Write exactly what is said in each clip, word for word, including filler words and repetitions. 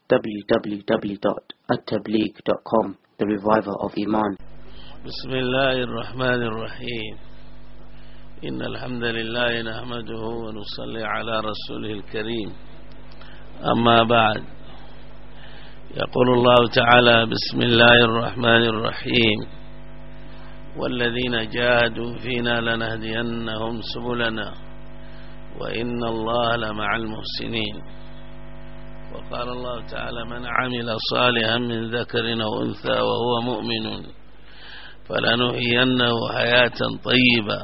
w w w dot at tabligh dot com, the reviver of Iman. بسم الله الرحمن الرحيم. إن الحمد لله نحمده ونصلي على رسوله الكريم. أما بعد، يقول الله تعالى: بسم الله الرحمن الرحيم، والذين جاهدوا فينا لنهدينهم سبلنا وإن الله لمع المحسنين. وقال الله تعالى: من عمل صالحا من ذكر أو أنثى وهو مؤمن فلنحيينه حياة طيبة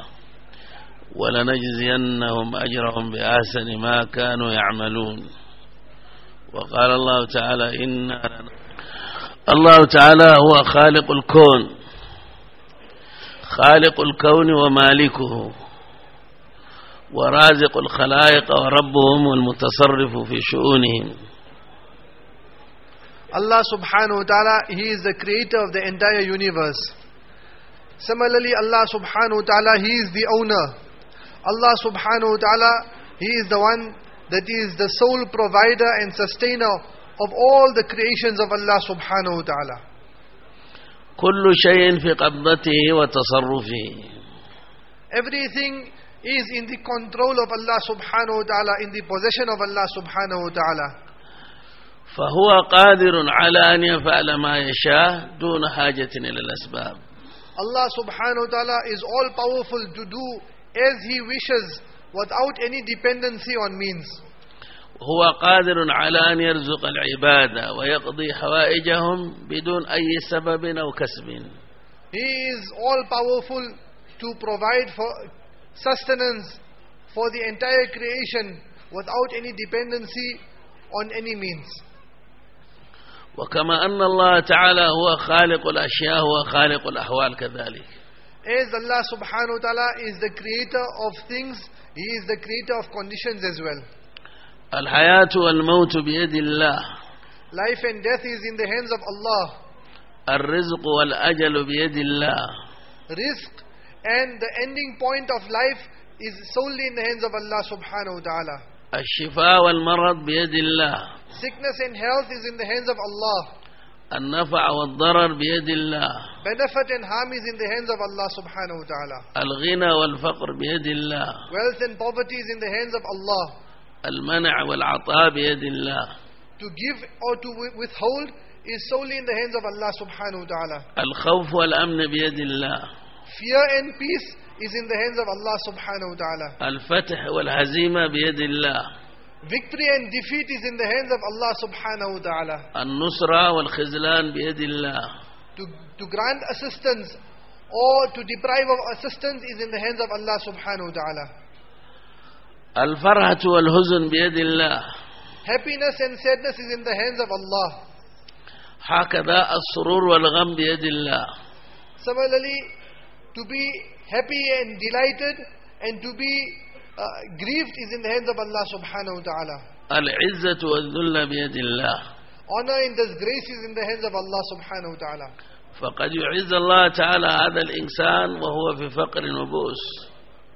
ولنجزينهم أجرهم بأحسن ما كانوا يعملون. وقال الله تعالى: إن الله تعالى هو خالق الكون، خالق الكون ومالكه ورازق الخلائق وربهم والمتصرف في شؤونهم. Allah subhanahu wa ta'ala, He is the creator of the entire universe. Similarly, Allah subhanahu wa ta'ala, He is the owner. Allah subhanahu wa ta'ala, He is the one that is the sole provider and sustainer of all the creations of Allah subhanahu wa ta'ala. كل شيء في قبضته وتصرفه. Everything is in the control of Allah subhanahu wa ta'ala, in the possession of Allah subhanahu wa ta'ala. فهو قادر على أن يفعل ما يشاء دون حاجة إلى الأسباب. Allah subhanahu wa ta'ala is all powerful to do as He wishes without any dependency on means. هو قادر على أن يرزق العباد ويقضي حوائجهم بدون أي سبب أو كسب. He is all powerful to provide for sustenance for the entire creation without any dependency on any means. وكما أن الله تعالى هو خالق الأشياء هو خالق الأحوال كذلك. As Allah subhanahu wa ta'ala is the creator of things, He is the creator of conditions as well. الحياة والموت بيد الله. Life and death is in the hands of Allah. الرزق والأجل بيد الله. Rizq and the ending point of life is solely in the hands of Allah subhanahu wa ta'ala. الشفاء والمرض بيد الله. Sickness and health is in the hands of Allah. النفع والضرر بيد الله. Benefit and harm is in the hands of Allah subhanahu wa ta'ala. الغنى والفقر بيد الله. Wealth and poverty is in the hands of Allah. المنع والعطاء بيد الله. To give or to withhold is solely in the hands of Allah subhanahu wa ta'ala. الخوف والأمن بيد الله. Fear and peace is in the hands of Allah subhanahu wa ta'ala. الفتح والهزيمة بيد الله. Victory and defeat is in the hands of Allah subhanahu wa ta'ala. النصرة والخذلان بيد الله. To, to grant assistance or to deprive of assistance is in the hands of Allah subhanahu wa ta'ala. الفرحة والحزن بيد الله. Happiness and sadness is in the hands of Allah. هكذا السرور والغم بيد الله. Similarly, to be happy and delighted and to be uh, grieved is in the hands of Allah subhanahu wa ta'ala. العزة والذل بيد الله. Honor and disgrace is in the hands of Allah subhanahu wa ta'ala. فقد يعز الله تعالى هذا الإنسان وهو في فقر وبؤس.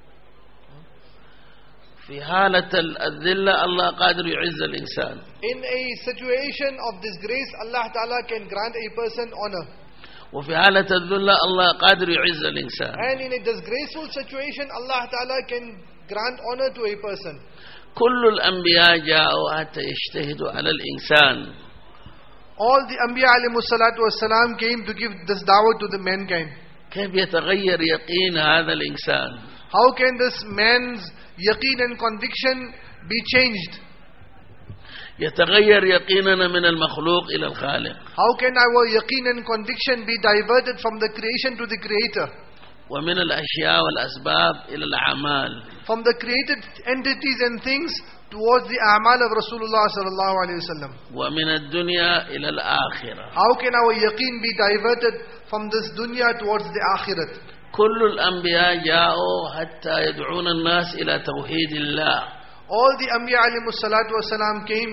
في حالة الذلة الله قادر يعز الإنسان. In a situation of disgrace, Allah ta'ala can grant a person honor. وفي حالة الذلة الله قادر يعز الإنسان. And in a disgraceful situation, Allah ta'ala can grant honor to a person. كل الأنبياء جاءوا حتى يجتهدوا على الإنسان. All the Anbiya alayhimu salatu wassalam came to give this da'wah to the mankind. كيف يتغير يقين هذا الإنسان؟ How can this man's yaqeen and conviction be changed? يتغير يقيننا من المخلوق إلى الخالق. How can our yaqeen and conviction be diverted from the creation to the creator? ومن الأشياء والأسباب إلى الأعمال. From the created entities and things towards the a'mal of Rasulullah sallallahu alayhi wa sallam. ومن الدنيا إلى الآخرة. How can our yaqeen be diverted from this dunya towards the akhirat? كل الأنبياء جاءوا حتى يدعون الناس إلى توحيد الله. All the Anbiya alayhimu salatu wasalam came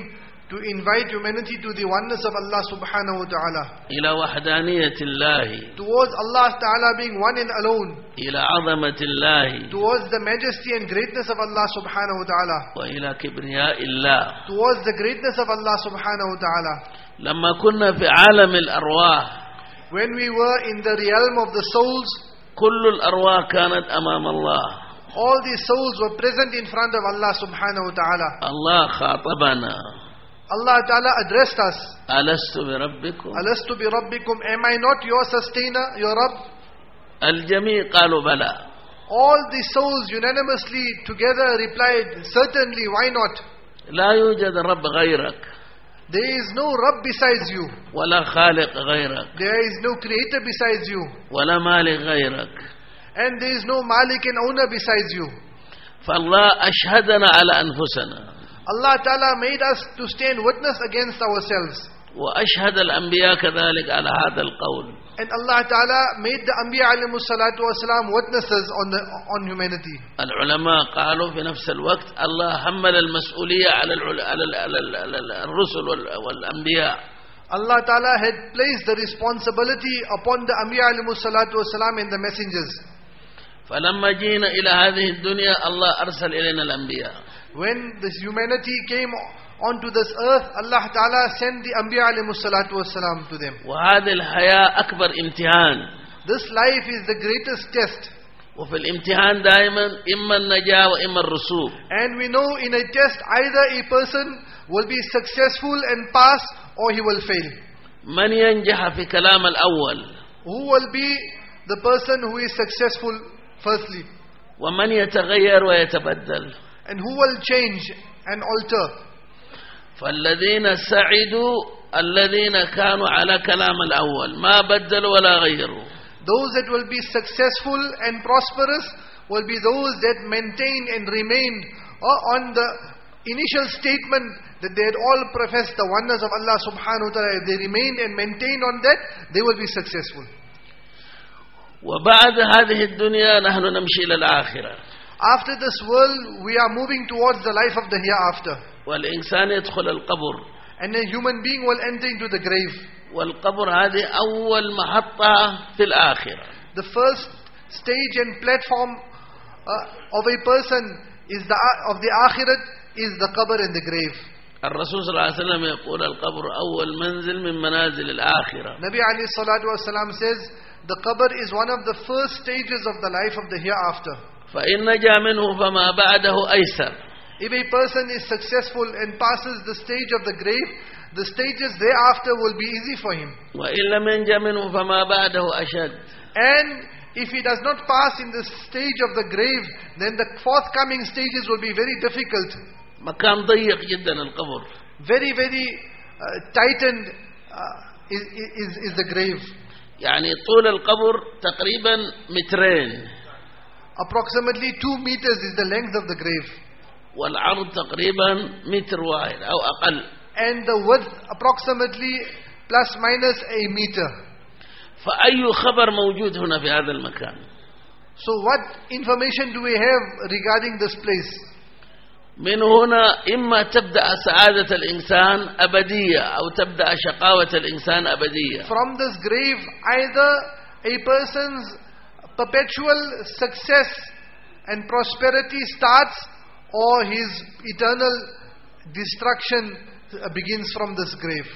to invite humanity to the oneness of Allah subhanahu wa ta'ala, إلى وحدانية الله, towards Allah ta'ala being one and alone, إلى عظمة الله, towards the majesty and greatness of Allah subhanahu wa ta'ala, وإلى كبرياء الله. towards the greatness of Allah subhanahu wa ta'ala. لما كنا في عالم الأرواح, When we were in the realm of the souls, كل الأرواح كانت أمام الله. all these souls were present in front of Allah subhanahu wa ta'ala. الله خاطبنا: Allah ta'ala addressed us. ألست بربكم؟ Alastu bi rabbikum, am I not your sustainer, your Rabb? الجميع قالوا بلى. All the souls unanimously together replied, certainly, why not? لا يوجد رب غيرك There is no Rabb besides you. ولا خالق غيرك There is no creator besides you. ولا مالك غيرك. And there is no Malik and owner besides you. فالله أشهدنا على أنفسنا Allah ta'ala made us to stand witness against ourselves. وأشهد الأنبياء كذلك على هذا القول. And Allah ta'ala made the Anbiya alayhimu salatu wasalam witnesses on, the, on humanity. العلماء قالوا في نفس الوقت الله حمل المسؤولية على العل- على ال- على ال- على ال- الرسل وال- والأنبياء. Allah ta'ala had placed the responsibility upon the Anbiya alayhimu salatu wasalam and the messengers. فلما جينا إلى هذه الدنيا الله أرسل إلينا الأنبياء. When this humanity came onto this earth, Allah ta'ala sent the Anbiya alayhimu salatu wasalam to them. وهذه الحياة أكبر امتحان. This life is the greatest test. وفي الامتحان دائما إما النجاة وإما الرسوب. And we know in a test either a person will be successful and pass or he will fail. من ينجح في كلام الأول Who will be the person who is successful firstly? ومن يتغير ويتبدل. And who will change and alter? فالذين سعدوا الذين كانوا على كلام الأول ما بدلوا ولا غيروا. Those that will be successful and prosperous will be those that maintain and remain uh, on the initial statement that they had all professed the oneness of Allah subhanahu wa ta'ala. If they remain and maintain on that, they will be successful. وبعد هذه الدنيا نحن نمشي إلى الآخرة. After this world, we are moving towards the life of the hereafter. والإنسان يدخل القبر. And a human being will enter into the grave. والقبر هذه أول محطة في الآخرة. The first stage and platform uh, of a person is the of the akhirat is the qabr and the grave. الرسول صلى الله عليه وسلم يقول القبر أول منزل من منازل الآخرة. Nabi alayhi salatu wasalam says the qabr is one of the first stages of the life of the hereafter. فإن نجا منه فما بعده أيسر. If a person is successful and passes the stage of the grave, the stages thereafter will be easy for him. وإن لم ينجا منه فما بعده أشد. And if he does not pass in the stage of the grave, then the forthcoming stages will be very difficult. مكان ضيق جدا القبر. Very, very uh, tightened uh, is, is, is the grave. يعني طول القبر تقريبا مترين. Approximately two meters is the length of the grave. والعرض تقريبا متر واحد أو أقل. And the width approximately plus minus a meter. فأي خبر موجود هنا في هذا المكان؟ So what information do we have regarding this place? من هنا إما تبدأ سعادة الإنسان أبدية أو تبدأ شقاوة الإنسان أبدية. From this grave, either a person's perpetual success and prosperity starts, or his eternal destruction begins from this grave.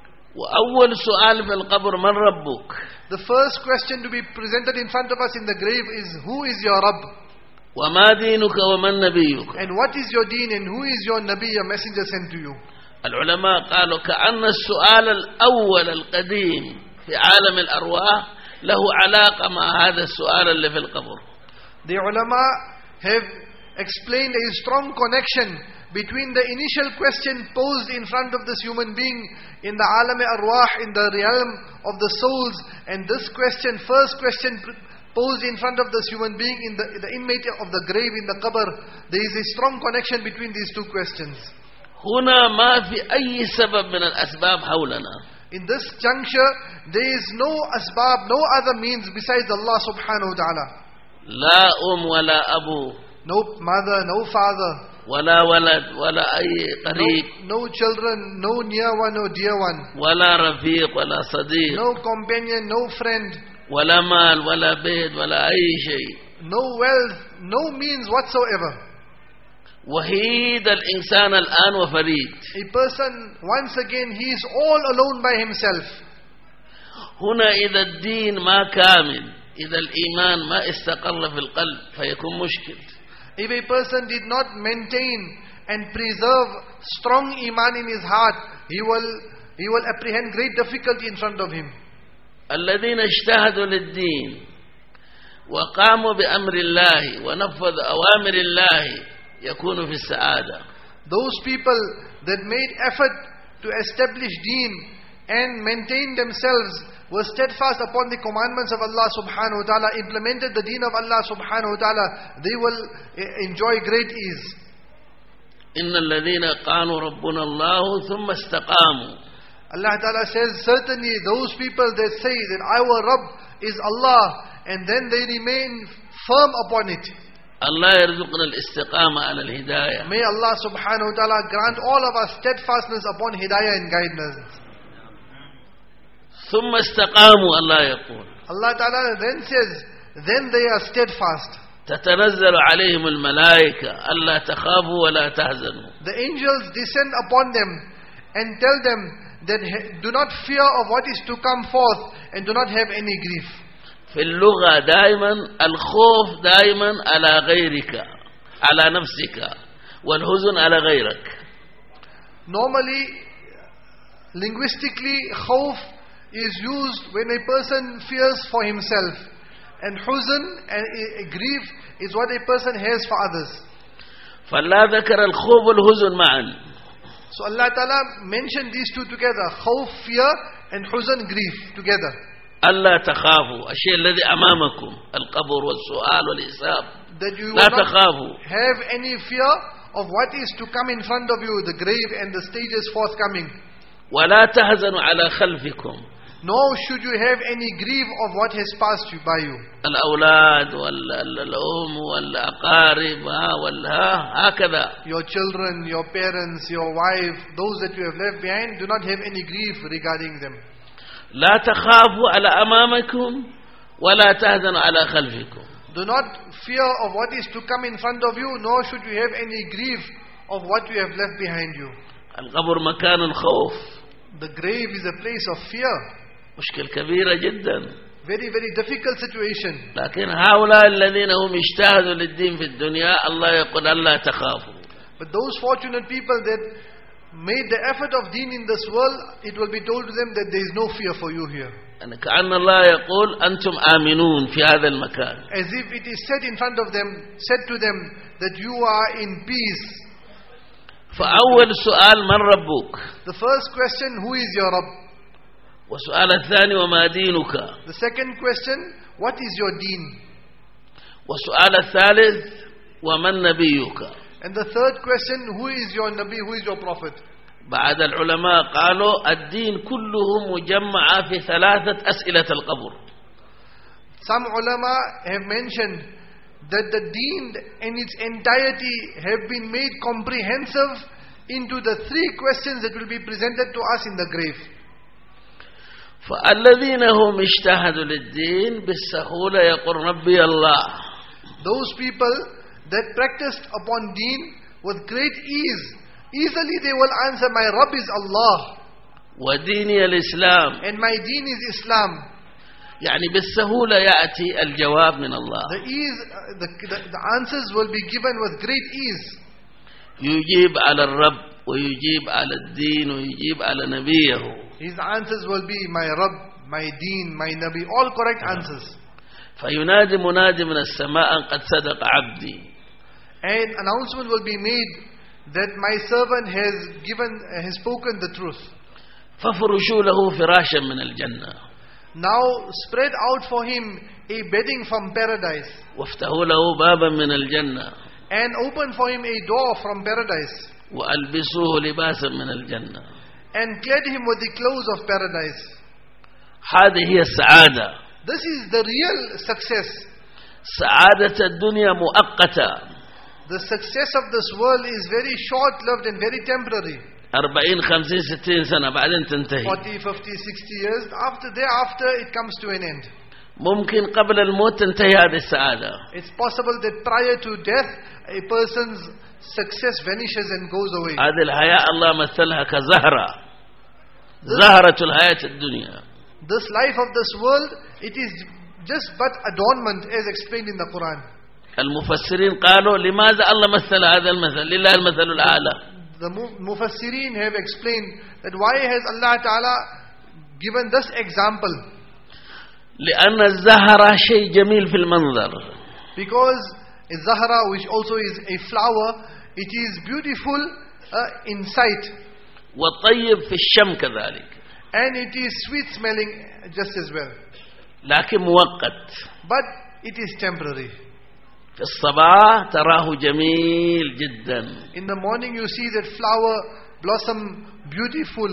وأول سؤال في القبر من ربك؟ The first question to be presented in front of us in the grave is, who is your Rabb? وما دينك ومن نبيك؟ And what is your deen and who is your Nabi, your messenger sent to you? العلماء قالوا كأن السؤال الأول القديم في عالم الأرواح له علاقة مع هذا السؤال اللي في القبر. The ulama have explained a strong connection between the initial question posed in front of this human being in the alam arwah, in the realm of the souls, and this question, first question posed in front of this human being in the, the inmate of the grave, in the qabr. There is a strong connection between these two questions. هنا ما في أي سبب من الأسباب حولنا. In this juncture, there is no asbab, no other means besides Allah subhanahu wa ta'ala. لا أم ولا أبو. No mother, no father. ولا ولد ولا أي قريب no, no children, no near one, no dear one, ولا رفيق ولا صديق no companion, no friend, ولا مال ولا بيت ولا أي شيء. no wealth, no means whatsoever. وحيد الإنسان الآن وفريد. A person, once again, he is all alone by himself. هنا إذا الدين ما كامل، إذا الإيمان ما استقر في القلب فيكون مشكل. If a person did not maintain and preserve strong iman in his heart, he will, he will apprehend great difficulty in front of him. الذين اجتهدوا للدين وقاموا بأمر الله ونفذوا أوامر الله يكونوا في السعادة. Those people that made effort to establish deen and maintain themselves, were steadfast upon the commandments of Allah subhanahu wa ta'ala, implemented the deen of Allah subhanahu wa ta'ala, they will enjoy great ease. إن الذين قالوا ربنا الله ثم استقاموا. Allah ta'ala says, certainly those people that say that our Rabb is Allah, and then they remain firm upon it. Allah يرزقنا الاستقامة على الهداية. May Allah subhanahu wa ta'ala grant all of us steadfastness upon hidayah and guidance. ثم استقاموا الله يقول. Allah ta'ala then says, then they are steadfast. تتنزل عليهم الملائكة ألا تخافوا ولا تحزنوا. The angels descend upon them and tell them that do not fear of what is to come forth and do not have any grief. في اللغة دائما الخوف دائما على غيرك على نفسك والحزن على غيرك. Normally, linguistically, khawf is used when a person fears for himself, and huzn and grief is what a person has for others. فالله ذكر الخوف والحزن معا. So Allah Ta'ala mentioned these two together, khawf, fear, and huzn, grief together. ألا تخافوا الشيء الذي أمامكم القبر والسؤال والحساب. That you لا will not تخافوا. have any fear of what is to come in front of you, the grave and the stages forthcoming. ولا تحزنوا على خلفكم. Nor should you have any grief of what has passed you by you. الأولاد والأم والأقارب وهكذا. Your children, your parents, your wife, those that you have left behind, do not have any grief regarding them. لا تخافوا على أمامكم ولا تحزنوا على خلفكم. Do not fear of what is to come in front of you, nor should you have any grief of what you have left behind you. القبر مكان الخوف. The grave is a place of fear. مشكلة كبيرة جدا. Very, very difficult situation. لكن هؤلاء الذين هم اجتهدوا للدين في الدنيا الله يقول ألا تخافوا. But those fortunate people that made the effort of deen in this world, it will be told to them that there is no fear for you here. يعني كأن الله يقول أنتم آمنون في هذا المكان. As if it is said in front of them, said to them that you are in peace. فأول سؤال من ربك؟ The first question, who is your Rabb? والسؤال الثاني وما دينك؟ The second question, what is your deen? والسؤال الثالث ومن نبيك؟ And the third question, who is your Nabi, who is your Prophet? بعد العلماء قالوا الدين كله مجمع في ثلاثة أسئلة القبر. Some ulama have mentioned that the deen in its entirety have been made comprehensive into the three questions that will be presented to us in the grave. فالذين هم اجتهدوا للدين بالسهولة يقول ربي الله. Those people that practiced upon deen with great ease, easily they will answer, my Rabb is Allah. وديني الإسلام. And my deen is Islam. يعني بالسهولة يأتي الجواب من الله. The ease, the, the, the answers will be given with great ease. يجيب على الرب ويجيب على الدين ويجيب على نبيه. His answers will be my Rabb, my deen, my Nabi, all correct answers. فينادي منادي من السماء قد صدق عبدي. And announcement will be made that my servant has given, has spoken the truth. ففرشوا له فراشا من الجنة. Now spread out for him a bedding from paradise. وافتحوا له بابا من الجنة. And open for him a door from paradise. وألبسوه لباسا من الجنة. And clad him with the clothes of paradise. هذه هي السعادة. This is the real success. سعادة الدنيا مؤقتة. The success of this world is very short-lived and very temporary. أربعين خمسين ستين سنة بعدين تنتهي. forty, fifty, sixty years. After thereafter, it comes to an end. ممكن قبل الموت تنتهي هذه السعادة. It's possible that prior to death, a person's success vanishes and goes away. هذه الحياة الله مثلها كزهرة. زهرة الحياة الدنيا. This life of this world, it is just but adornment as explained in the Quran. المفسرين قالوا لماذا الله مثل هذا المثل؟ لله المثل الأعلى. The Mufassirin have explained that why has Allah Ta'ala given this example? لأن الزهرة شيء جميل في المنظر. Because a zahra, which also is a flower, it is beautiful uh, in sight. وطيب في الشم كذلك. And it is sweet smelling just as well. لكن مؤقت. But it is temporary. في الصباح تراه جميل جدا. In the morning you see that flower blossom beautiful.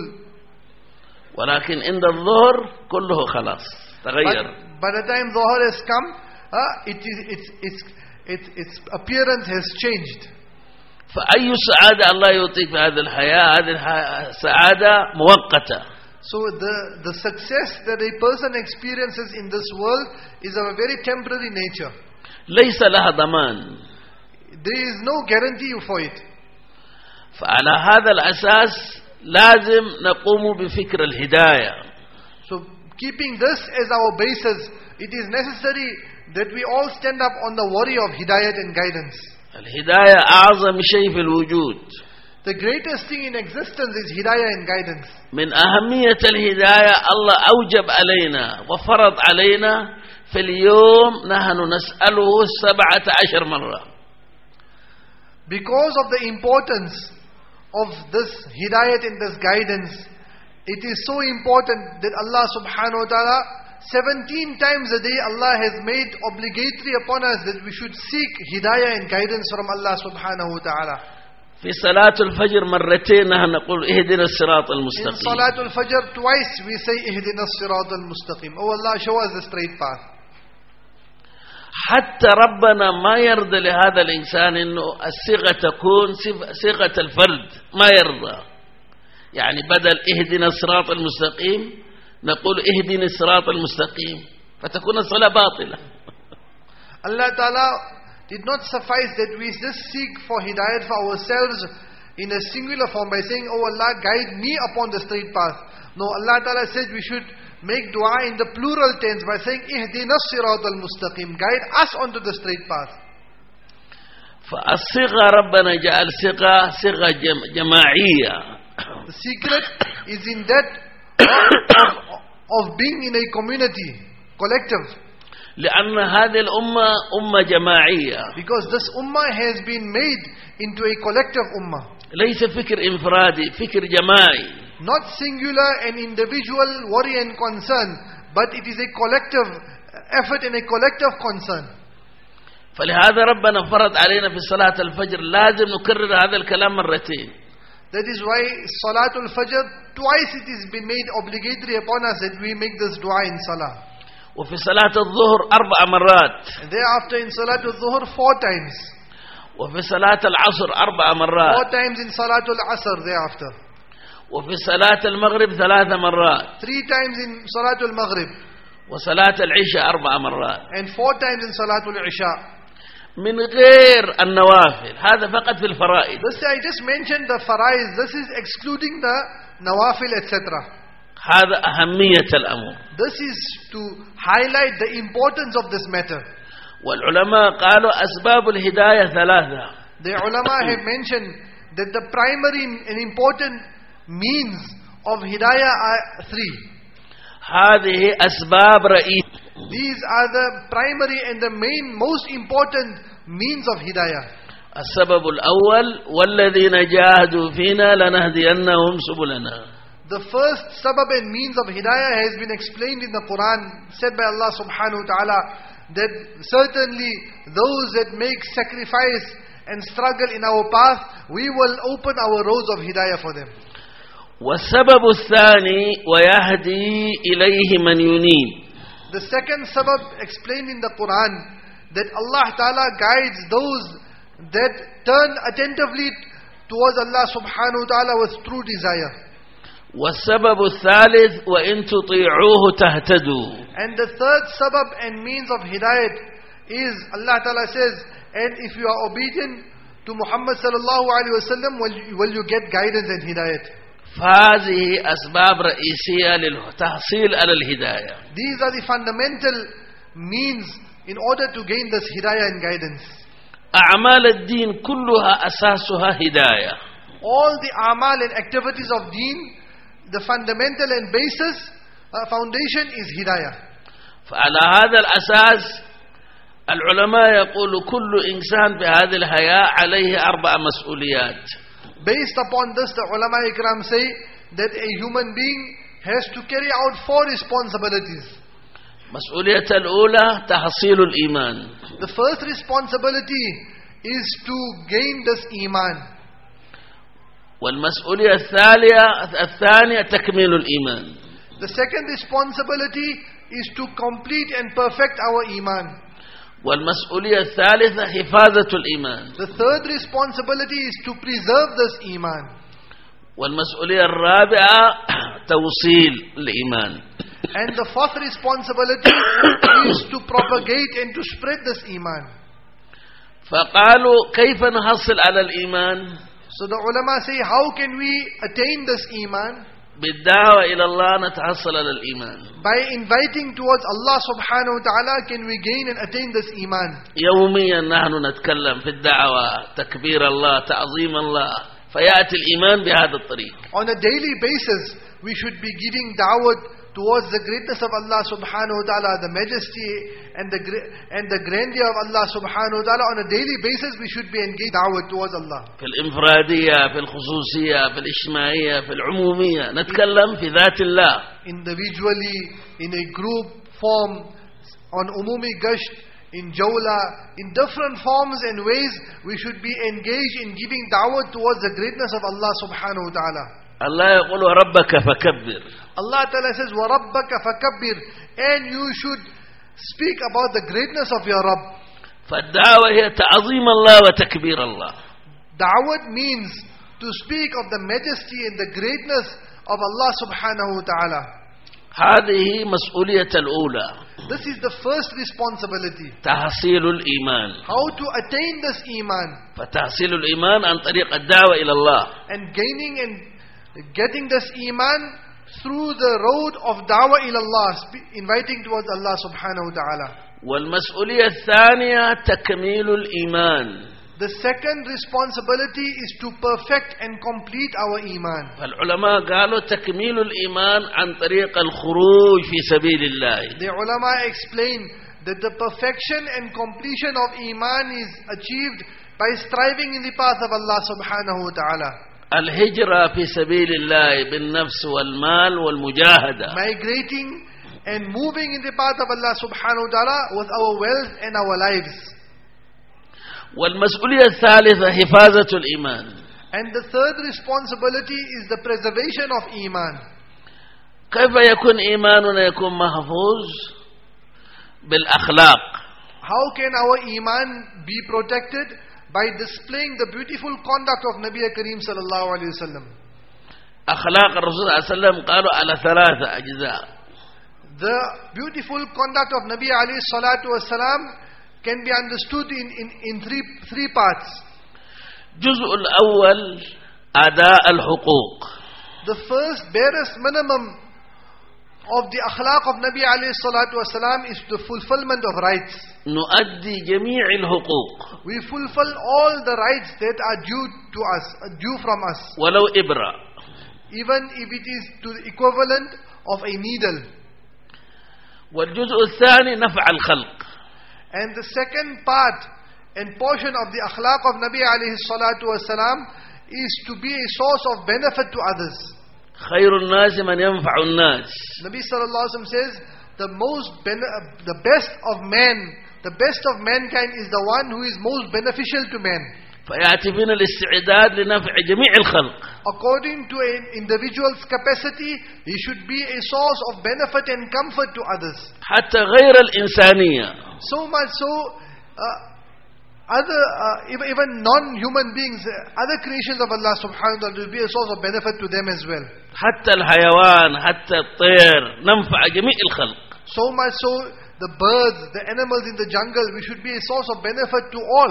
ولكن عند الظهر كله خلاص تغير. But by the time Dhuhr has come, uh, it is, its, its, its, its appearance has changed. فأي سعادة الله يعطيك في هذه الحياة؟ هذه السعادة مؤقتة. So the, the success that a person experiences in this world is of a very temporary nature. ليس لها ضمان. There is no guarantee for it. فعلى هذا الأساس لازم نقوم بفكر الهداية. So keeping this as our basis, it is necessary that we all stand up on the worry of hidayat and guidance. الهداية أعظم شيء في الوجود. The greatest thing in existence is hidayah and guidance. من أهمية الهداية الله أوجب علينا وفرض علينا في اليوم نحن نسأله سبعة عشر مرة. Because of the importance of this hidayat and this guidance, it is so important that Allah subhanahu wa ta'ala seventeen times a day Allah has made obligatory upon us that we should seek hidayah and guidance from Allah subhanahu wa ta'ala. في صلاة الفجر مرتين نحن نقول اهدنا الصراط المستقيم. In Salatul Fajr twice we say اهدنا الصراط المستقيم. Oh Allah, show us the straight path. حتى ربنا ما يرضى لهذا الإنسان إنه الصيغة تكون صيغة الفرد، ما يرضى. يعني بدل اهدنا الصراط المستقيم نقول اهدنا الصراط المستقيم فتكون الصلاة باطلة. Allah Ta'ala did not suffice that we just seek for hidayat for ourselves in a singular form by saying, oh Allah, guide me upon the straight path. No, Allah Ta'ala said we should make dua in the plural tense by saying, Ihdina sirat al-mustaqim, guide us onto the straight path. فالصيغة ربنا جعل صيغة صيغة جماعية. The secret is in that of, of being in a community, collective. لأن هذه الأمة أمة جماعية. Because this ummah has been made into a collective ummah. ليس فكر انفرادي، فكر جماعي. Not singular and individual worry and concern, but it is a collective effort and a collective concern. فلهذا ربنا فرض علينا في صلاة الفجر لازم نكرر هذا الكلام مرتين. That is why Salatul Fajr, twice it has been made obligatory upon us that we make this dua in Salah. وفي صلاة الظهر أربع مرات. And thereafter in Salatul Zuhur four times. وفي صلاة العصر أربع مرات. Four times in Salatul Asr thereafter. وفي صلاة المغرب ثلاث مرات. Three times in Salatul Maghrib. وصلاة العشاء أربع مرات. And four times in Salatul Isha. من غير النوافل، هذا فقط في الفرائض. This I just mentioned the faraiz. This is excluding the nawafil et cetera. هذا أهمية الأمر. This is to highlight the importance of this matter. والعلماء قالوا أسباب الهداية ثلاثة. The ulama have mentioned that the primary and important means of hidayah are three. هذه أسباب رئيسية. These are the primary and the main most important means of hidayah. السبب الأول والذين جاهدوا فينا لنهدينهم سبلنا. The first sabab and means of hidayah has been explained in the Quran, said by Allah subhanahu wa ta'ala, that certainly those that make sacrifice and struggle in our path, we will open our roads of hidayah for them. والسبب الثاني ويهدي إليه من ينيب. The second sabab explained in the Quran, that Allah Ta'ala guides those that turn attentively towards Allah subhanahu wa ta'ala with true desire. والسبب الثالث وإن تطيعوه تهتدوا. And the third sabab and means of hidayat is, Allah ta'ala says, and if you are obedient to Muhammad sallallahu alayhi wa sallam, will you, will you get guidance and hidayat. فهذه أسباب رئيسية للتحصيل على الهداية. These are the fundamental means in order to gain this hidayah and guidance. أعمال الدين كلها أساسها هداية. All the amal and activities of deen, the fundamental and basis, uh, foundation is hidayah. فعلى هذا الأساس العلماء يقول كل إنسان بهذه الحياة عليه أربع مسؤوليات. Based upon this, the ulama ikram say that a human being has to carry out four responsibilities. مسؤولية الأولى تحصيل الإيمان. The first responsibility is to gain this iman. والمسؤولية الثانية الثانية تكميل الإيمان. The second responsibility is to complete and perfect our iman. والمسؤولية الثالثة حفاظة الإيمان. The third responsibility is to preserve this iman. والمسؤولية الرابعة توصيل الإيمان. And the fourth responsibility is to propagate and to spread this iman. فقالوا كيف نحصل على الإيمان؟ So the ulama say, how can we attain this iman? بالدعوة إلى الله نتحصل على الإيمان. By inviting towards Allah subhanahu wa ta'ala can we gain and attain this iman. يوميا نحن نتكلم في الدعوة تكبير الله تعظيم الله فيأتي الإيمان بهذا الطريق. On a daily basis we should be giving da'wat towards the greatness of Allah subhanahu wa ta'ala, the majesty and the and the grandeur of Allah subhanahu wa ta'ala. On a daily basis we should be engaged da'wat towards Allah. في الإنفرادية في الخصوصية في الإجتماعية في العمومية نتكلم في ذات الله. Individually, in a group form, on umumi gasht, in jawla, in different forms and ways we should be engaged in giving da'wat towards the greatness of Allah subhanahu wa ta'ala. Allah يقول ربك فكبر. Allah Ta'ala says, وَرَبَّكَ فَكَبِّرْ, and you should speak about the greatness of your Rabb. فالدعوة هي تعظيم الله وتكبير الله. Da'wat means to speak of the majesty and the greatness of Allah subhanahu wa ta'ala. هذه مسؤولية الأولى. This is the first responsibility. تحصيل الإيمان. How to attain this iman. فتحصيل الإيمان عن طريق الدعوة إلى الله. And gaining and getting this iman through the road of da'wah ila Allah, inviting towards Allah subhanahu wa ta'ala. والمسؤولية الثانية تكميل الإيمان. The second responsibility is to perfect and complete our iman. فالعلماء قالوا تكميل الإيمان عن طريق الخروج في سبيل الله. The ulama explain that the perfection and completion of iman is achieved by striving in the path of Allah subhanahu wa ta'ala. الهجرة في سبيل الله بالنفس والمال والمجاهدة. Migrating and moving in the path of Allah subhanahu wa ta'ala with our wealth and our lives. والمسؤولية الثالثة حفاظة الإيمان. And the third responsibility is the preservation of iman. كيف يكون إيماننا يكون محفوظ؟ بالأخلاق. How can our iman be protected? By displaying the beautiful conduct of Nabi Kareem sallallahu alayhi wa sallam. أخلاق الرسول صلى الله عليه وسلم قالوا على ثلاثة أجزاء. The beautiful conduct of Nabi alayhi salatu wasalam can be understood in, in, in three, three parts. الجزء الأول أداء الحقوق. The first barest minimum of the akhlaq of Nabi alayhi salatu wasalam is the fulfillment of rights. نؤدي جميع الحقوق. We fulfill all the rights that are due to us, due from us. ولو إبرة. Even if it is to the equivalent of a needle. والجزء الثاني نفع الخلق. And the second part and portion of the akhlaq of Nabi alayhi salatu wasalam is to be a source of benefit to others. خير الناس من ينفع الناس. Nabi sallallahu alaihi wasallam says, the most the best of men, the best of mankind is the one who is most beneficial to men. فيأتي بنا الاستعداد لنفع جميع الخلق. According to an individual's capacity, he should be a source of benefit and comfort to others. حتى غير الإنسانية. So much so, uh, other, uh, even, even non-human beings, uh, other creations of Allah subhanahu wa ta'ala will be a source of benefit to them as well. حتى الحيوان حتى الطير ننفع جميع الخلق. So much so, the birds, the animals in the jungle, we should be a source of benefit to all.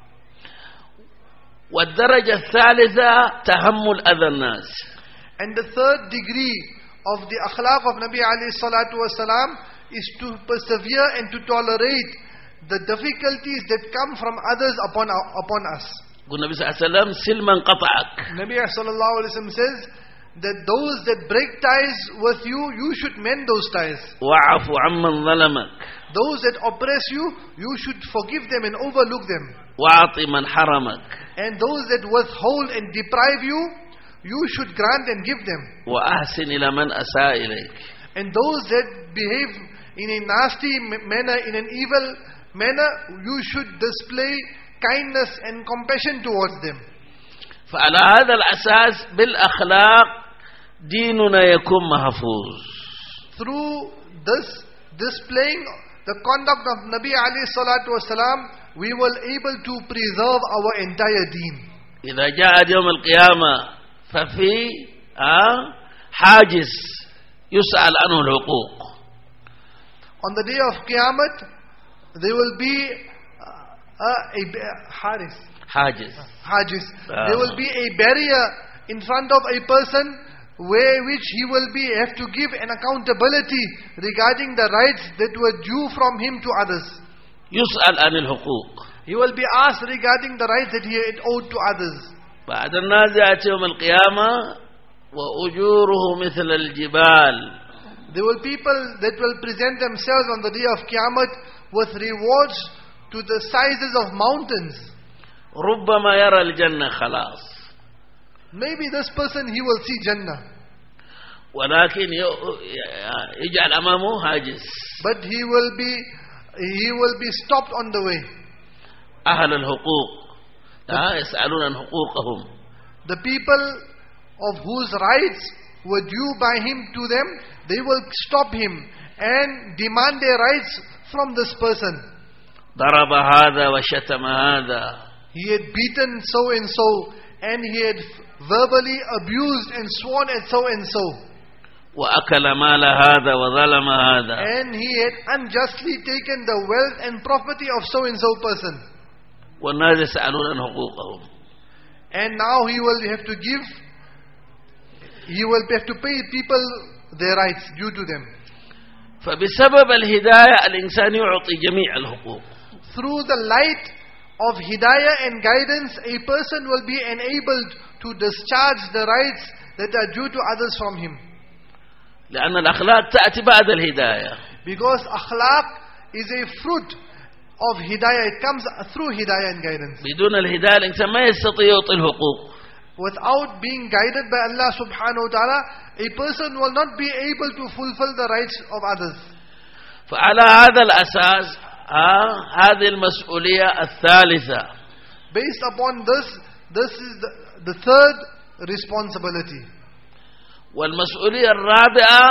والدرجة الثالثة تحمل أذى الناس. And the third degree of the akhlaq of Nabi alayhi salatu wasalam is to persevere and to tolerate the difficulties that come from others upon, upon us. قل النبي صلى الله عليه وسلم سل من قطعك. Nabi sallallahu alayhi wa sallam says that those that break ties with you, you should mend those ties. وَاعْفُ عَمَّنْ ظَلَمَكَ. Those that oppress you, you should forgive them and overlook them. وَاعْطِ مَنْ حَرَمَكَ. And those that withhold and deprive you, you should grant and give them. وَأَحْسِنْ إِلَى مَنْ أَسَاءَ إِلَيْكَ. And those that behave in a nasty manner, in an evil manner, you should display kindness and compassion towards them. فعلى هذا الأساس بالأخلاق ديننا يكون محفوظ. Through this displaying the conduct of Nabi alayhi salatu wasalam, we will able to preserve our entire deen. إذا جاء يوم القيامة ففي حاجز يسأل عنه الحقوق. On the day of Qiyamah, there will be uh, a, a haris. حاجز. Hajiz. There will be a barrier in front of a person where which he will be have to give an accountability regarding the rights that were due from him to others. يسأل عن الحقوق. He will be asked regarding the rights that he had owed to others. بعد الناس يأتي يوم القيامة وأجوره مثل الجبال. There will people that will present themselves on the day of Qiyamah with rewards to the sizes of mountains. ربما يرى الجنة خلاص. Maybe this person he will see Jannah. ولكن يجعل أمامه حاجز. But he will be he will be stopped on the way. أهل الحقوق يسألون عن حقوقهم. The people of whose rights were due by him to them, they will stop him and demand their rights from this person. ضرب هذا وشتم هذا. He had beaten so and so, and he had verbally abused and sworn at so and so. وأكل مال هذا وظلم هذا. And he had unjustly taken the wealth and property of so and so person. والناس يسألون عن حقوقهم. And now he will have to give, he will have to pay people their rights due to them. فبسبب الهداية الإنسان يعطي جميع الحقوق. Through the light of hidayah and guidance, a person will be enabled to discharge the rights that are due to others from him. لأن الأخلاق تأتي بعد الهداية. Because akhlaq is a fruit of hidayah. It comes through hidayah and guidance. بدون الهداية الإنسان ما يستطيع يعطي الحقوق. Without being guided by Allah subhanahu wa ta'ala, a person will not be able to fulfill the rights of others. فعلى هذا الأساس هذه المسؤولية الثالثة. Based upon this, this is the, the third responsibility. والمسؤولية الرابعة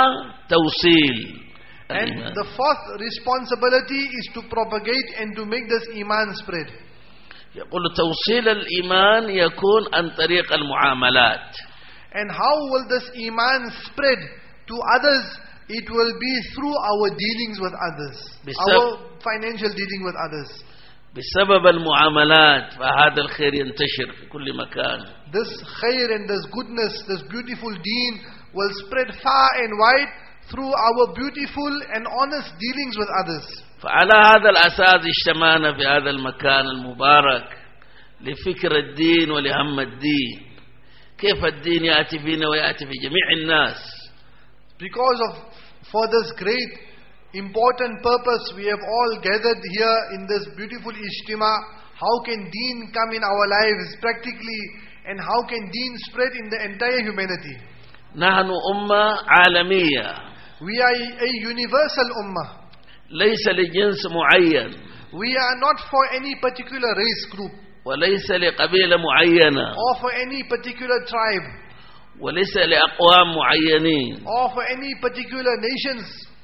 توصيل. And the fourth responsibility is to propagate and to make this iman spread. يقول توصيل الإيمان يكون عن طريق المعاملات. And how will this iman spread to others? It will be through our dealings with others, our financial dealing with others. بسبب المعاملات فهذا الخير ينتشر في كل مكان. This khair and this goodness, this beautiful deen will spread far and wide through our beautiful and honest dealings with others. فعلى هذا الأساس اجتمعنا في هذا المكان المبارك لفكر الدين ولهم الدين. كيف الدين يأتي فينا ويأتي في جميع الناس. Because of for this great important purpose we have all gathered here in this beautiful ijtima. How can deen come in our lives practically, and how can deen spread in the entire humanity? نحن أمة عالمية. We are a universal ummah. ليس لجنس معين. We are not for any particular race group. وليس لقبيلة معينة. Or for any particular tribe. وليس لأقوام معينين. Or for any particular nations.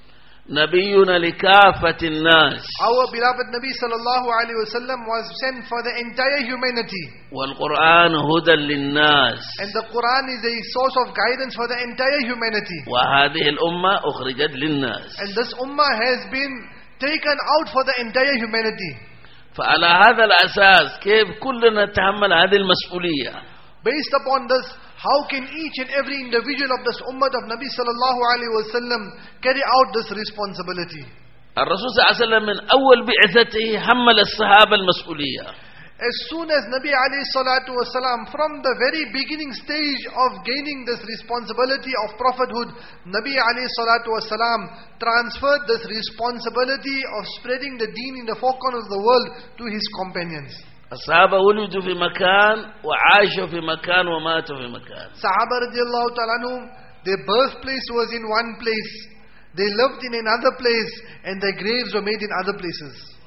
نبينا لكافة الناس. Our beloved Nabi sallallahu alaihi wasallam was sent for the entire humanity. والقرآن هدى للناس. And the Quran is a source of guidance for the entire humanity. وهذه الأمة أخرجت للناس. And this ummah has been taken out for the entire humanity. فعلى هذا الأساس كيف كلنا نتحمل هذه المسؤولية؟ Based upon this, how can each and every individual of this ummah of Nabi sallallahu alaihi wasallam carry out this responsibility? الرسول صلى الله عليه وسلم من أول بعثته حمل الصحابة المسؤولية. As soon as Nabi alayhi salatu wasalam, from the very beginning stage of gaining this responsibility of prophethood, Nabi alayhi salatu wasalam transferred this responsibility of spreading the deen in the four corners of the world to his companions. الصحابة ولدوا في مكان وعاشوا في مكان وماتوا في مكان. Sahaba radiallahu ta'ala anhum, their birthplace was in one place, they lived in another place, and their graves were made in other places.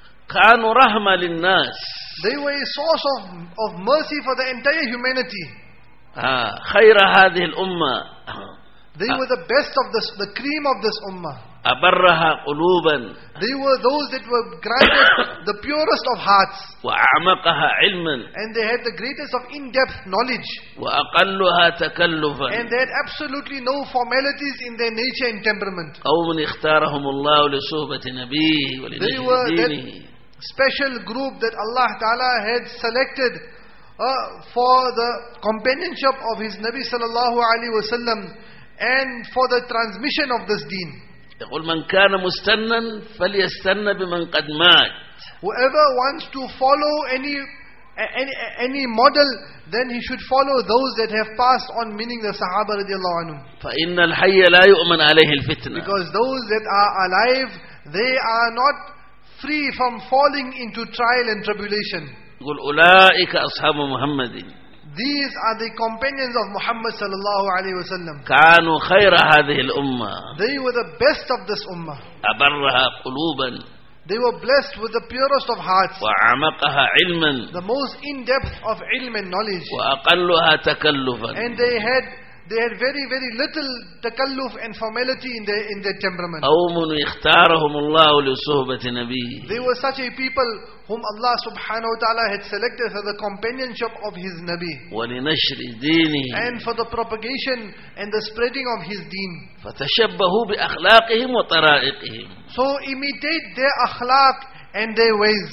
كانوا رحمة للناس. They were a source of, of mercy for the entire humanity. آه خير هذه الأمة. They were the best of this, the cream of this ummah. أبرها قلوبا. They were those that were granted the purest of hearts. وأعمقها علما. And they had the greatest of in-depth knowledge. وأقلها تكلفا. And they had absolutely no formalities in their nature and temperament. قوم اختارهم الله لصحبة نبيه They ولنشر were that دينه. special group that Allah Ta'ala had selected uh, for the companionship of His Nabi Sallallahu Alaihi Wasallam and for the transmission of this deen. يقول من كان مستنا فليستنى بمن قد مات. Whoever wants to follow any any any model, then he should follow those that have passed on, meaning the Sahaba radiallahu anhum. فإن الحي لا يؤمن عليه الفتنة. Because those that are alive, they are not free from falling into trial and tribulation. يقول أولئك أصحاب محمد. These are the companions of Muhammad sallallahu alaihi wasallam. كانوا خير هذه الأمة. They were the best of this ummah. أبرها قلوبا. They were blessed with the purest of hearts, وأعمقها علما. the most in-depth of ilm and knowledge. وأقلها تكلفا. And they had they had very very little takalluf and formality in their in their temperament. قوم اختارهم الله لصحبة نبيه. They were such a people whom Allah subhanahu wa ta'ala had selected for the companionship of His Nabi. ولنشر دينه. And for the propagation and the spreading of His deen. فتشبهوا بأخلاقهم وطرائقهم. So imitate their akhlaq and their ways.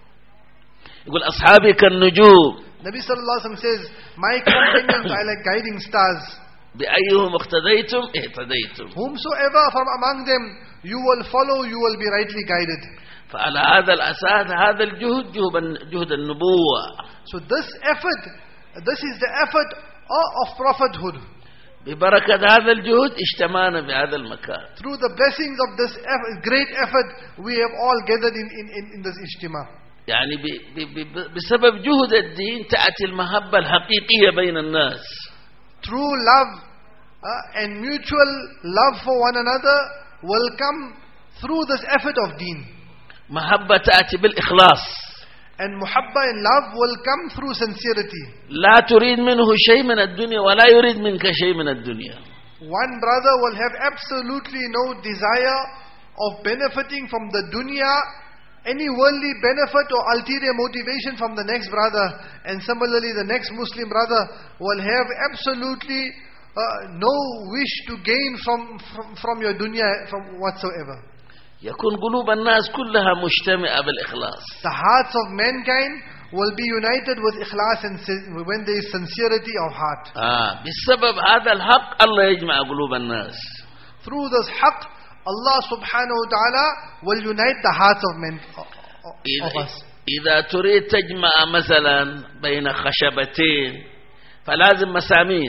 يقول أصحابي كالنجوم. Nabi sallallahu alaihi wasallam says, my companions are like guiding stars. بأيهم اقتديتم اهتديتم. Whomsoever from among them you will follow, you will be rightly guided. فعلى هذا الأساس هذا الجهد جهد جهد النبوة. So this effort, this is the effort of prophethood. ببركة هذا الجهد اجتمعنا في هذا المكان. Through the blessings of this effort, great effort, we have all gathered in in in, in this ijtima. يعني بسبب جهد الدين تأتي المحبة الحقيقية بين الناس. True love uh, and mutual love for one another will come through this effort of deen. محبة تأتي بالإخلاص. And muhabba and love will come through sincerity. لا تريد منه شيء من الدنيا ولا يريد منك شيء من الدنيا. One brother will have absolutely no desire of benefiting from the dunya, any worldly benefit or ulterior motivation from the next brother. And similarly, the next Muslim brother will have absolutely uh, no wish to gain from, from, from your dunya from whatsoever. يكون قلوب الناس كلها مجتمعة بالإخلاص. The hearts of mankind will be united with ikhlas and when there is sincerity of heart. آه بسبب هذا الحق الله يجمع قلوب الناس. Through this haqq, Allah subhanahu wa ta'ala will unite the hearts of men of us. إذا تريد تجمع مثلا بين خشبتين فلازم مسامير.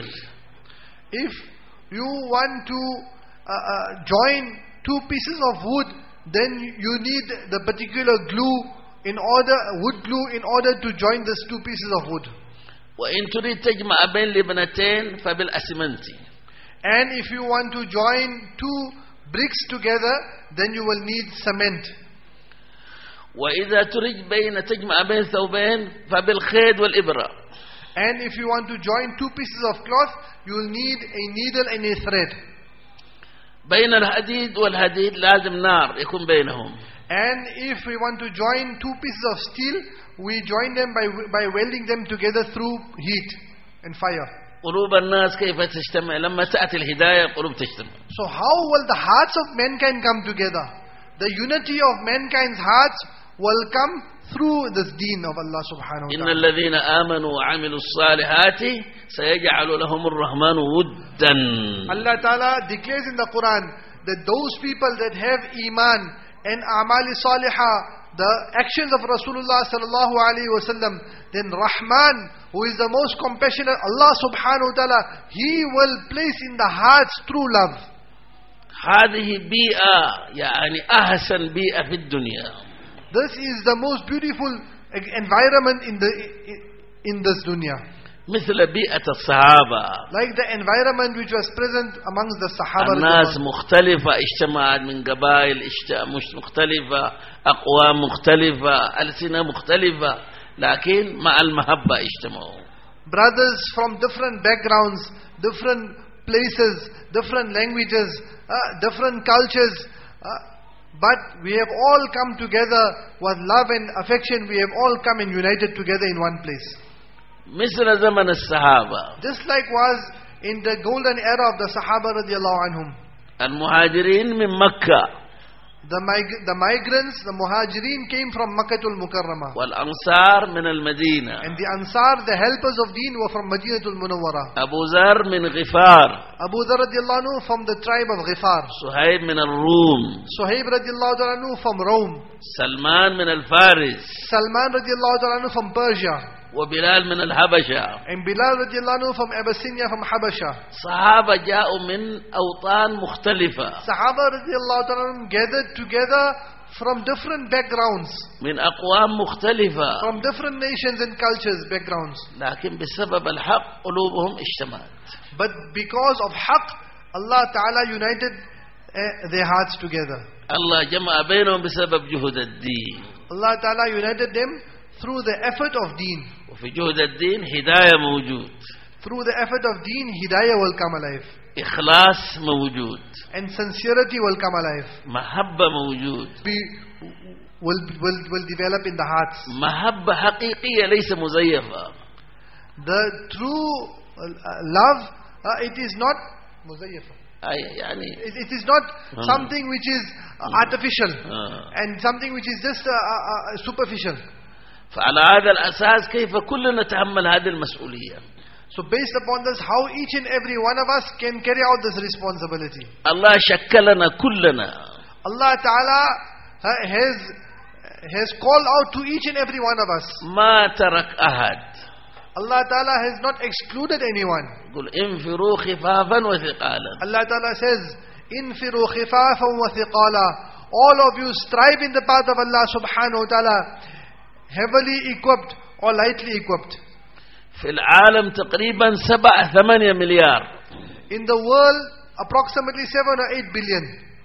If you want to uh, uh, join two pieces of wood, then you need the particular glue in order, wood glue in order to join these two pieces of wood. وإن تريد تجمع بين لبنتين فبالأسمنت. And if you want to join two bricks together, then you will need cement. وإذا تريد بين تجمع بين ثوبين فبالخيط والإبرة. And if you want to join two pieces of cloth, you will need a needle and a thread. بين الحديد والحديد لازم نار يكون بينهم. And if we want to join two pieces of steel, we join them by by welding them together through heat and fire. قلوب الناس كيف تجتمع لما تأتي الهداية قلوب تجتمع. So how will the hearts of mankind come together? The unity of mankind's hearts will come through this deen of Allah subhanahu wa إن ta'ala. الذين آمنوا وعملوا الصالحات سيجعل لهم الرحمن ودا. Allah Ta'ala declares in the Quran that those people that have iman and amali salihah, the actions of Rasulullah sallallahu alaihi wasallam, then Rahman, who is the most compassionate, Allah subhanahu wa ta'ala, He will place in the hearts true love. هذه بيئة يعني أحسن بيئة في الدنيا. This is the most beautiful environment in the in this dunya. مثل بيئة الصحابة. Like the environment which was present amongst the Sahaba. الناس مختلفة اجتمعت من قبائل مش مختلفة، أقوام مختلفة، ألسنة مختلفة، لكن مع المحبة اجتمعوا. Brothers from different backgrounds, different places, different languages, uh, different cultures, uh, but we have all come together with love and affection. We have all come and united together in one place. مثل زمن الصحابة. Just like was in the golden era of the Sahaba radiallahu anhum. المهاجرين من مكة. The, mig- the migrants, the muhajirin came from Makkatul Mukarramah. والأنصار من المدينة. And the Ansar, the helpers of deen, were from Madinatul Munawwara. أبو ذر من غفار. Abu Dharr radiallahu anhu from the tribe of Ghifar. صهيب من الروم. Suhaib radiallahu anhu from Rome. سلمان من الفارس. Salman radiallahu anhu from Persia. وبلال من الحبشة. And Bilal radiallahu anhu from Abyssinia, from Habasha. صحابة جاءوا من أوطان مختلفة. Sahaba radiallahu anhu gathered together from different backgrounds. من أقوام مختلفة. From different nations and cultures, backgrounds. لكن بسبب الحق قلوبهم اجتمعت. But because of haqq, Allah Ta'ala united uh, their hearts together. الله جمع بينهم بسبب جهد الدين. Allah Ta'ala united them through the effort of deen. وفي جهد الدين هداية موجود. Through the effort of deen, hidayah will come alive. إخلاص موجود. And sincerity will come alive. محبة موجود. Be, will, will, will develop in the hearts. محبة حقيقية ليس مزيفة. The true uh, love, uh, it is not مزيفة. أي يعني It, it is not something which is uh, artificial and something which is just uh, uh, uh, superficial. فعلى هذا الأساس كيف كلنا نتحمل هذه المسؤولية. So based upon this, how each and every one of us can carry out this responsibility. الله شكلنا كلنا. Allah Ta'ala uh, has has called out to each and every one of us. ما ترك أحد. Allah Ta'ala has not excluded anyone. يقول انفروا خفافا وثقالا. Allah Ta'ala says, انفروا خفافا وثقالا. All of you strive in the path of Allah Subhanahu wa Ta'ala, heavily equipped or lightly equipped. في العالم تقريبا سبعة ثمانية مليار. In the world, approximately seven or eight billion.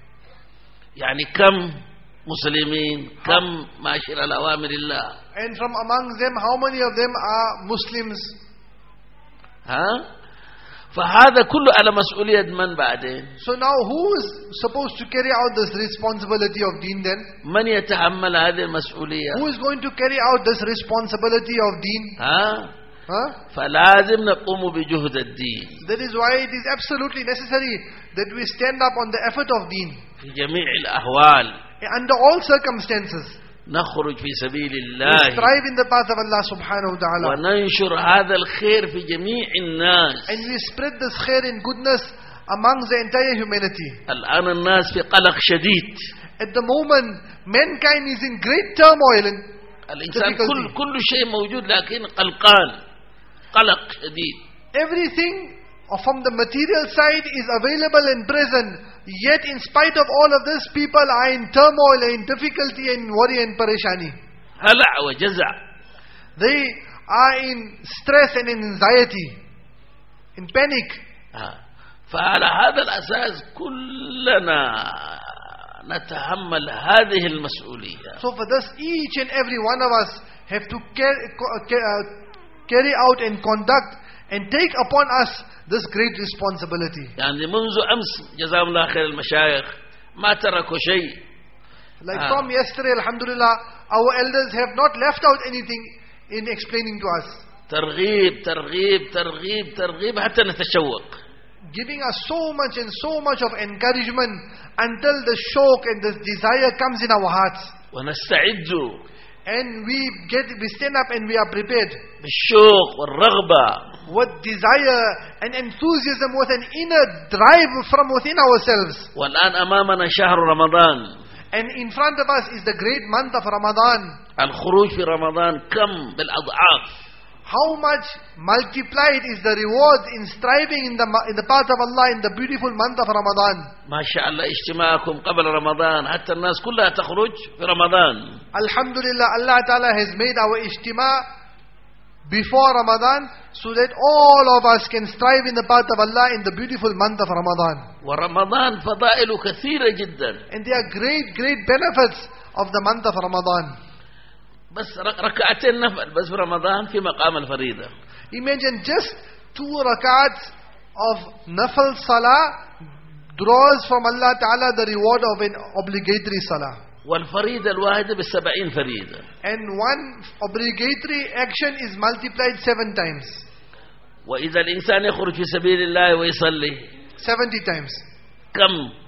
يعني كم مسلمين، كم ماشيين على أوامر الله. And from among them, how many of them are Muslims? ها؟ فهذا كله على مسؤولية من بعدين؟ So now who is supposed to carry out this responsibility of deen then? من يتحمل هذه المسؤولية؟ Who is going to carry out this responsibility of deen? ها؟ Huh? فلازم نقوم بجهد الدين. That is why it is absolutely necessary that we stand up on the effort of deen. في جميع الأحوال. Under all circumstances. نخرج في سبيل We الله. strive in the path of Allah subhanahu wa ta'ala. وننشر هذا الخير في جميع الناس. And we spread this khair and goodness amongst the entire humanity. الآن الناس في قلق شديد. At the moment, mankind is in great turmoil and الإنسان difficulty. كل كل شيء موجود لكن قلقان. قلق شديد. Everything from the material side is available and present. Yet in spite of all of this, people are in turmoil and in difficulty and worry and parishani. هلع وجزع. They are in stress and in anxiety, in panic. فعلى هذا الأساس كلنا نتحمل هذه المسؤولية. So for this, each and every one of us have to carry, carry out and conduct and take upon us this great responsibility. يعني منذ أمس جزاهم الله خير المشايخ ما تركوا شيء. Like Ah. from yesterday, alhamdulillah, our elders have not left out anything in explaining to us. ترغيب ترغيب ترغيب ترغيب حتى نتشوق. Giving us so much and so much of encouragement until the shock and the desire comes in our hearts. ونستعد And we get, we stand up and we are prepared بالشوق والرغبة. with desire and enthusiasm, with an inner drive from within ourselves. والآن أمامنا شهر رمضان. And in front of us is the great month of Ramadan. الخروج في رمضان كم بالأضعاف. How much multiplied is the reward in striving in the in the path of Allah in the beautiful month of Ramadan. ما شاء الله اجتماعكم قبل رمضان حتى الناس كلها تخرج في رمضان. Alhamdulillah, Allah Ta'ala has made our ijtima before Ramadan so that all of us can strive in the path of Allah in the beautiful month of Ramadan. ورمضان فضائل كثيرة جدا. And there are great, great benefits of the month of Ramadan. بس ركعتين نفل بس في رمضان في مقام الفريضة. Imagine just two rakats of nafal salah draws from Allah Ta'ala the reward of an obligatory salah. والفريضة الواحدة بالسبعين فريضة. And one obligatory action is multiplied seven times. وإذا الإنسان يخرج في سبيل الله ويصلي seventy times. كم؟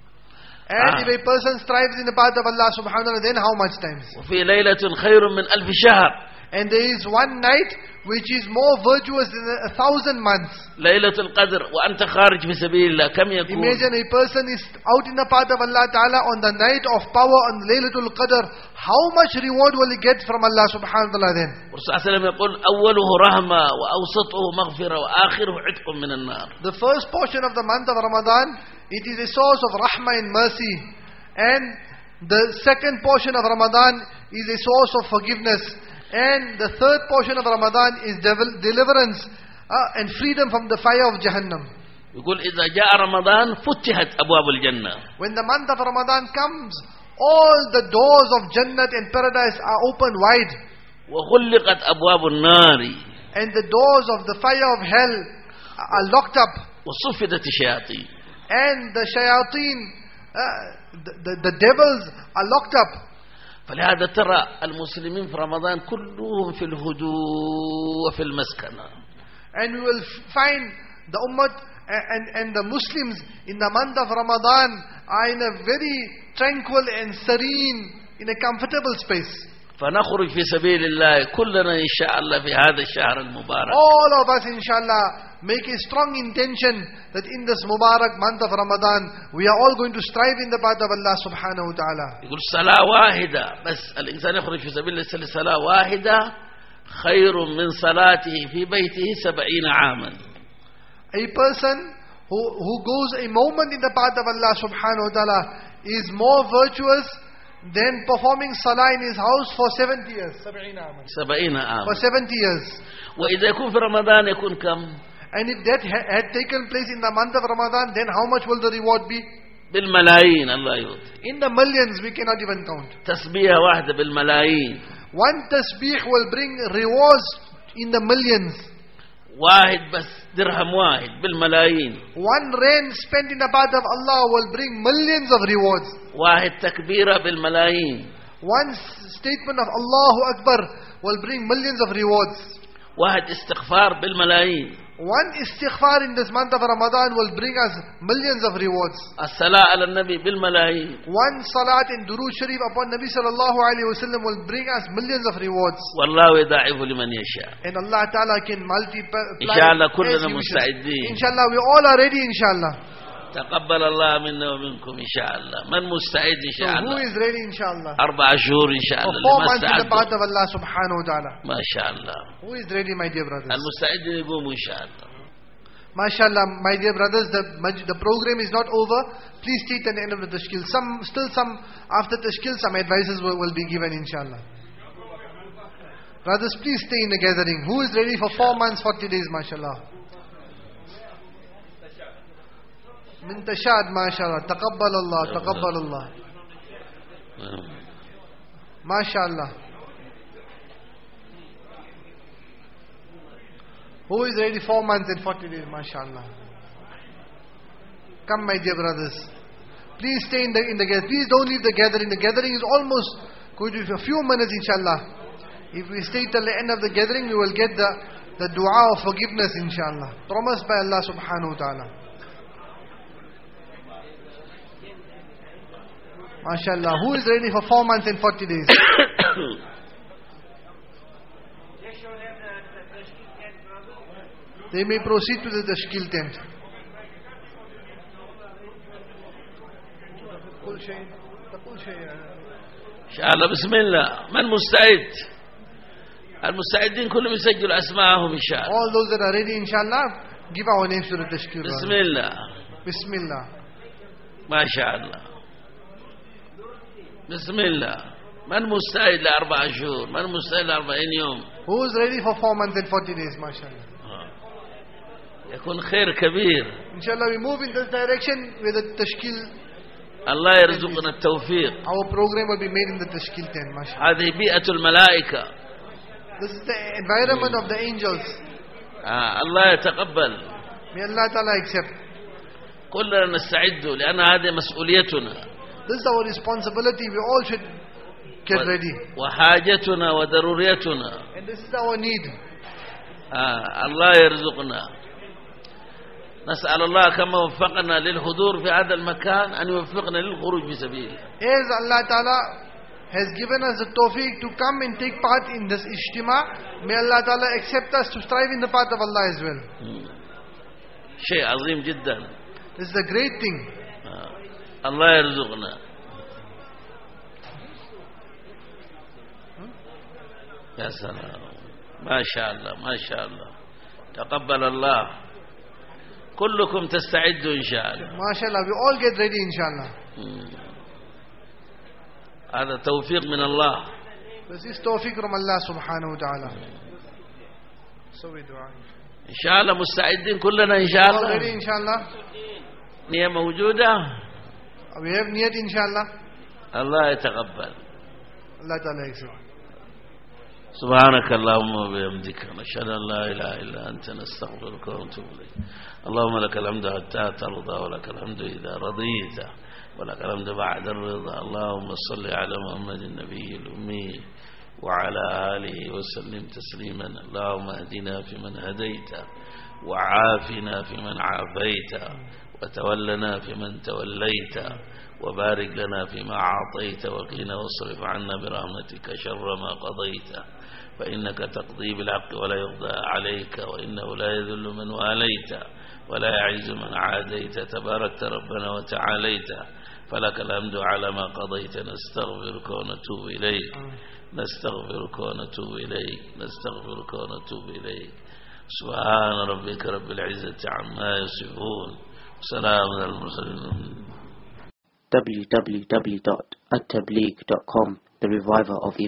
And Ah. if a person strives in the path of Allah subhanahu wa ta'ala, then how much times? وفي ليلة خير من ألف شهر. And there is one night which is more virtuous than a thousand months. ليلة القدر وأنت خارج في سبيل الله كم يكون؟ Imagine a person is out in the path of Allah Ta'ala on the night of power on Laylatul Qadr. How much reward will he get from Allah subhanahu wa ta'ala then? الرسول صلى الله عليه وسلم يقول أوله رحمة وأوسطه مغفرة وآخره عتق من النار. The first portion of the month of Ramadan, it is a source of rahmah and mercy. And the second portion of Ramadan is a source of forgiveness. And the third portion of Ramadan is devil, deliverance uh, and freedom from the fire of Jahannam. يقول إذا جاء رمضان فتحت أبواب الجنة. When the month of Ramadan comes, all the doors of Jannat and paradise are open wide. وغلقت أبواب النار. And the doors of the fire of hell are locked up. وصفدت الشياطين. And the shayateen, uh, the, the, the devils are locked up. فلهذا ترى المسلمين في رمضان كلهم في الهدوء وفي المسكنة. And we will find the ummah and, and the Muslims in the month of Ramadan are in a very tranquil and serene, in a comfortable space. فنخرج في سبيل الله كلنا إن شاء الله في هذا الشهر المبارك. All of us inshallah make a strong intention that in this Mubarak month of Ramadan we are all going to strive in the path of Allah subhanahu wa ta'ala. يقول صلاة واحدة بس الإنسان يخرج في سبيل الله يصلي صلاة واحدة خير من صلاته في بيته سبعين عاما. A person who, who goes a moment in the path of Allah subhanahu wa ta'ala is more virtuous than performing salah in his house for seventy years. سبعين عاما. For seventy years. وإذا يكون في رمضان يكون كم؟ And if that ha had taken place in the month of Ramadan, then how much will the reward be? بالملايين الله يعطي. In the millions, we cannot even count. تسبيحة واحدة بالملايين. One tasbih will bring rewards in the millions. واحد بس درهم واحد بالملايين. One rand spent in the path of Allah will bring millions of rewards. واحد تكبيرة بالملايين. One statement of Allahu Akbar will bring millions of rewards. واحد استغفار بالملايين. One istighfar in this month of Ramadan will bring us millions of rewards. الصلاة على النبي بالملايين. One salat in Durood Sharif upon Nabi sallallahu alayhi wa sallam will bring us millions of rewards. والله يضاعف لمن يشاء. And Allah Ta'ala can multiply. إن شاء الله as كلنا He wishes. مستعدين. Inshallah, we all are ready inshallah. تقبل الله منا ومنكم إن شاء الله. من مستعد إن So شاء who الله؟ is ready inshallah? أربع شهور إن شاء For الله. four اللي ما months in the path استعدوا of Allah subhanahu wa ta'ala. ما شاء الله. Who is ready, my dear brothers? المستعدين يقوموا إن شاء الله. MashaAllah, my dear brothers, the, the program is not over. Please stay till the end of the tashkil. Some, still some, after tashkil, some advices will, will be given inshallah. Brothers, please stay in the gathering. Who is ready for four months, forty days, mashallah? Min tashad, mashallah. Taqabbal Allah, taqabbal Allah. MashaAllah. Who is ready? Four months and forty days, mashallah. Come, my dear brothers. Please stay in the in the gathering. Please don't leave the gathering. The gathering is almost going to be a few minutes, inshallah. If we stay till the end of the gathering, we will get the, the dua of forgiveness, inshallah. Promised by Allah subhanahu wa ta'ala. MashaAllah. Who is ready for four months and forty days? They may proceed to the tashkil tent. inshallah. Bismillah. Man musta'id? المستعدين كلهم يسجلوا أسماءهم إن شاء الله. All those that are ready, inshallah, give our names to the tashkil. Bismillah. Bismillah. ما شاء الله. Bismillah. من مستعد لأربع شهور؟ من مستعد لأربعين يوم؟ Who is ready for four months and forty days, mashallah? يكون خير كبير. Inshallah, we move in this direction with the tashkil. الله يرزقنا التوفيق. Our program will be made in the tashkil tent, mashallah. هذه بيئة الملائكة. This is the environment of the angels. آه الله يتقبل. May Allah Ta'ala accept. كلنا نستعد لأن هذه مسؤوليتنا. This is our responsibility. We all should get ready. وحاجتنا وضروريتنا. And this is our need. آه الله يرزقنا. نسأل الله كما وفقنا للحضور في هذا المكان أن يوفقنا للخروج في سبيله. As Allah Ta'ala has given us the tawfiq to come and take part in this ijtima, may Allah Ta'ala accept us to strive in the path of Allah as well. شيء عظيم جدا. This is a great thing. الله يرزقنا. يا سلام. ما شاء الله ما شاء الله. تقبل الله. كلكم تستعدوا إن شاء الله. ما شاء الله. We all get ready inshallah. هذا توفيق من الله. This is tawfiq from Allah subhanahu wa ta'ala. So we dua. إن شاء الله مستعدين كلنا إن شاء الله. All ready inshallah. نية موجودة. We have niyat inshallah. الله يتقبل. Allah Ta'ala accept. سبحانك اللهم وبحمدك نشهد أن لا إله إلا أنت نستغفرك ونتوب إليك. اللهم لك الحمد حتى ترضى ولك الحمد إذا رضيت ولك الحمد بعد الرضا. اللهم صل على محمد النبي الأمي وعلى آله وسلم تسليما. اللهم اهدنا فيمن هديت وعافنا فيمن عافيت وتولنا فيمن توليت وبارك لنا فيما أعطيت وقنا واصرف عنا برحمتك شر ما قضيت فإنك تقضي بالحق ولا يقضى عليك وإنه لا يذل من واليت ولا يعز من عاديت تباركت ربنا وتعاليت فلك الحمد على ما قضيت. نستغفرك ونتوب إليك نستغفرك ونتوب إليك نستغفرك ونتوب إليك. سبحان ربك رب العزة عما يصفون سلام على المرسلين. w w w dot at tabligh dot com, the reviver of